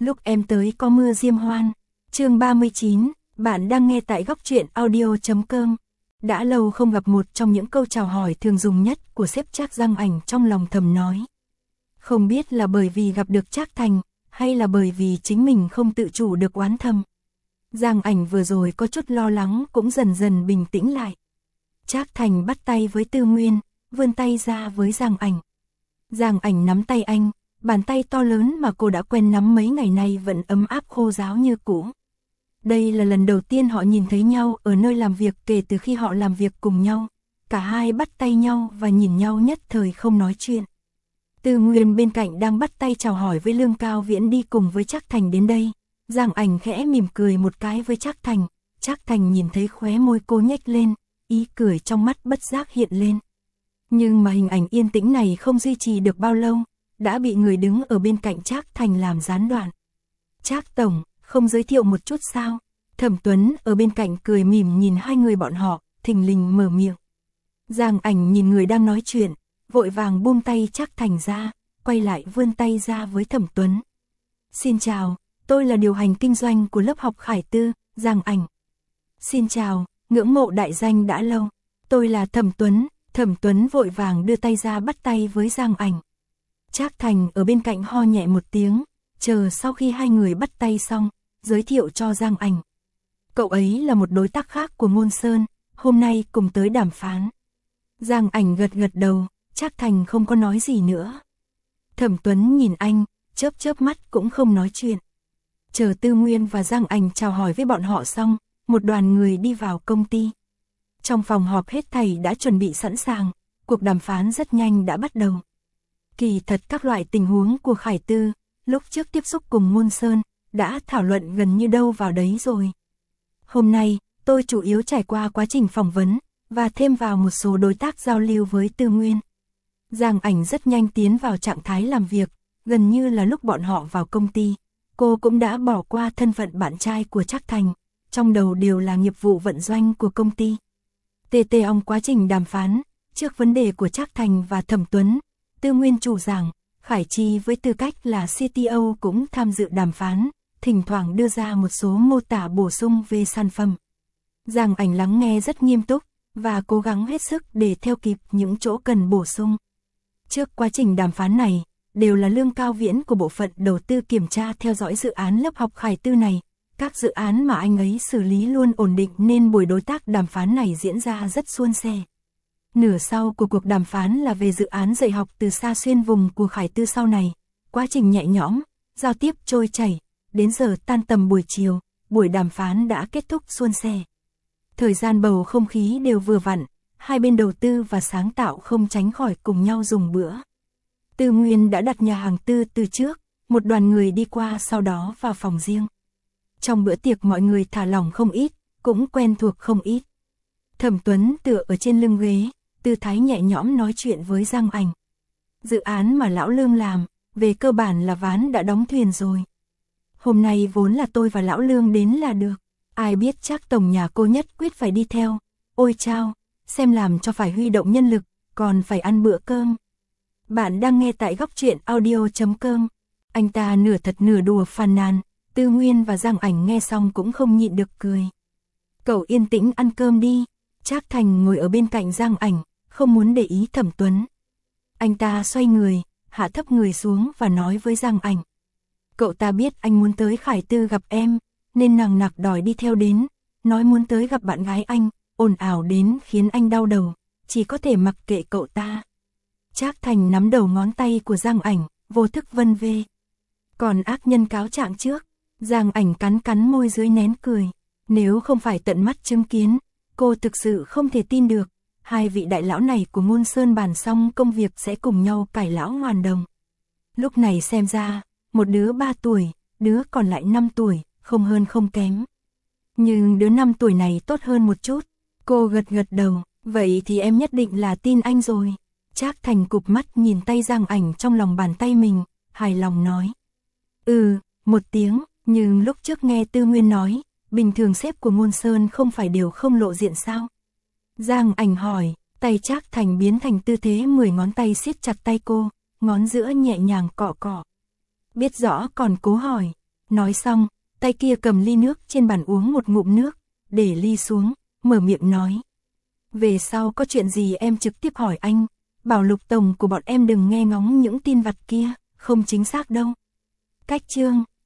Lúc em tới có mưa diêm hoan. Chương 39, bạn đang nghe tại góc truyện audio.com. Đã lâu không gặp, một trong những câu chào hỏi thường dùng nhất của sếp Trác Giang Ảnh trong lòng thầm nói. Không biết là bởi vì gặp được Trác Thành, hay là bởi vì chính mình không tự chủ được oán thầm. Giang Ảnh vừa rồi có chút lo lắng cũng dần dần bình tĩnh lại. Trác Thành bắt tay với Tư Nguyên, vươn tay ra với Giang Ảnh. Giang Ảnh nắm tay anh, bàn tay to lớn mà cô đã quen nắm mấy ngày nay vẫn ấm áp khô ráo như cũ. Đây là lần đầu tiên họ nhìn thấy nhau ở nơi làm việc kể từ khi họ làm việc cùng nhau. Cả hai bắt tay nhau và nhìn nhau nhất thời không nói chuyện. Tư Nguyên bên cạnh đang bắt tay chào hỏi với Lương Cao Viễn đi cùng với Trác Thành đến đây. Giang Ảnh khẽ mỉm cười một cái với Trác Thành. Trác Thành nhìn thấy khóe môi cô nhếch lên, ý cười trong mắt bất giác hiện lên. Nhưng mà hình ảnh yên tĩnh này không duy trì được bao lâu, đã bị người đứng ở bên cạnh Trác Thành làm gián đoạn. Trác tổng, không giới thiệu một chút sao? Thẩm Tuấn ở bên cạnh cười mỉm nhìn hai người bọn họ, thình lình mở miệng. Giang Ảnh nhìn người đang nói chuyện, vội vàng buông tay Trác Thành ra, quay lại vươn tay ra với Thẩm Tuấn. Xin chào, tôi là điều hành kinh doanh của lớp học Khải Tư, Giang Ảnh. Xin chào, ngưỡng mộ đại danh đã lâu. Tôi là Thẩm Tuấn. Thẩm Tuấn vội vàng đưa tay ra bắt tay với Giang Ảnh. Trác Thành ở bên cạnh ho nhẹ một tiếng, chờ sau khi hai người bắt tay xong, giới thiệu cho Giang Ảnh. Cậu ấy là một đối tác khác của Ngôn Sơn, hôm nay cùng tới đàm phán. Giang Ảnh gật gật đầu, Trác Thành không có nói gì nữa. Thẩm Tuấn nhìn anh, chớp chớp mắt cũng không nói chuyện. Chờ Tư Nguyên và Giang Ảnh chào hỏi với bọn họ xong, một đoàn người đi vào công ty. Trong phòng họp hết thảy đã chuẩn bị sẵn sàng, cuộc đàm phán rất nhanh đã bắt đầu. Kỳ thật các loại tình huống của Khải Tư, lúc trước tiếp xúc cùng Ngôn Sơn, đã thảo luận gần như đâu vào đấy rồi. Hôm nay, tôi chủ yếu trải qua quá trình phỏng vấn, và thêm vào một số đối tác giao lưu với Tư Nguyên. Giang Ảnh rất nhanh tiến vào trạng thái làm việc, gần như là lúc bọn họ vào công ty, cô cũng đã bỏ qua thân phận bạn trai của Trác Thành, trong đầu đều là nghiệp vụ vận doanh của công ty. Ông quá trình đàm phán, trước vấn đề của Trác Thành và Thẩm Tuấn, Tư Nguyên chủ giảng, Khải Chi với tư cách là CTO cũng tham dự đàm phán, thỉnh thoảng đưa ra một số mô tả bổ sung về sản phẩm. Giang Ảnh lắng nghe rất nghiêm túc, và cố gắng hết sức để theo kịp những chỗ cần bổ sung. Trước quá trình đàm phán này, đều là Lương Cao Viễn của bộ phận đầu tư kiểm tra theo dõi dự án lớp học Khải Tư này. Các dự án mà anh ấy xử lý luôn ổn định nên buổi đối tác đàm phán này diễn ra rất suôn sẻ. Nửa sau của cuộc đàm phán là về dự án dạy học từ xa xuyên vùng của Khải Tư sau này. Quá trình nhẹ nhõm, giao tiếp trôi chảy, đến giờ tan tầm buổi chiều, buổi đàm phán đã kết thúc suôn sẻ. Thời gian bầu không khí đều vừa vặn, hai bên đầu tư và sáng tạo không tránh khỏi cùng nhau dùng bữa. Tư Nguyên đã đặt nhà hàng Tư từ trước, một đoàn người đi qua sau đó vào phòng riêng. Trong bữa tiệc mọi người thả lỏng không ít, cũng quen thuộc không ít. Thẩm Tuấn tựa ở trên lưng ghế, tư thái nhẹ nhõm nói chuyện với Giang Ảnh. Dự án mà lão Lương làm, về cơ bản là ván đã đóng thuyền rồi. Hôm nay vốn là tôi và lão Lương đến là được. Ai biết Trác tổng nhà cô nhất quyết phải đi theo. Ôi chao, xem làm cho phải huy động nhân lực, còn phải ăn bữa cơm. Bạn đang nghe tại góc truyện audio.com. Anh ta nửa thật nửa đùa phàn nàn. Tư Nguyên và Giang Ảnh nghe xong cũng không nhịn được cười. Cậu yên tĩnh ăn cơm đi. Trác Thành ngồi ở bên cạnh Giang Ảnh, không muốn để ý Thẩm Tuấn. Anh ta xoay người, hạ thấp người xuống và nói với Giang Ảnh. Cậu ta biết anh muốn tới Khải Tư gặp em, nên nằng nặc đòi đi theo đến, nói muốn tới gặp bạn gái anh, ồn ào đến khiến anh đau đầu, chỉ có thể mặc kệ cậu ta. Trác Thành nắm đầu ngón tay của Giang Ảnh, vô thức vân vê. Còn ác nhân cáo trạng trước. Giang Ảnh cắn cắn môi dưới nén cười. Nếu không phải tận mắt chứng kiến, cô thực sự không thể tin được. Hai vị đại lão này của Ngôn Sơn bàn xong công việc sẽ cùng nhau cải lão hoàn đồng. Lúc này xem ra, một đứa 3 tuổi, đứa còn lại 5 tuổi, không hơn không kém. Nhưng đứa 5 tuổi này tốt hơn một chút. Cô gật gật đầu, vậy thì em nhất định là tin anh rồi. Trác Thành cụp mắt nhìn tay Giang Ảnh trong lòng bàn tay mình, hài lòng nói. Một tiếng. Nhưng lúc trước nghe Tư Nguyên nói, bình thường sếp của Ngôn Sơn không phải đều không lộ diện sao? Giang Ảnh hỏi, tay Trác Thành biến thành tư thế 10 ngón tay siết chặt tay cô, ngón giữa nhẹ nhàng cọ cọ. Biết rõ còn cố hỏi, Nói xong, tay kia cầm ly nước trên bàn uống một ngụm nước, để ly xuống, mở miệng nói. Về sau có chuyện gì em trực tiếp hỏi anh, bảo Lục tổng của bọn em đừng nghe ngóng những tin vặt kia, không chính xác đâu. Cách chương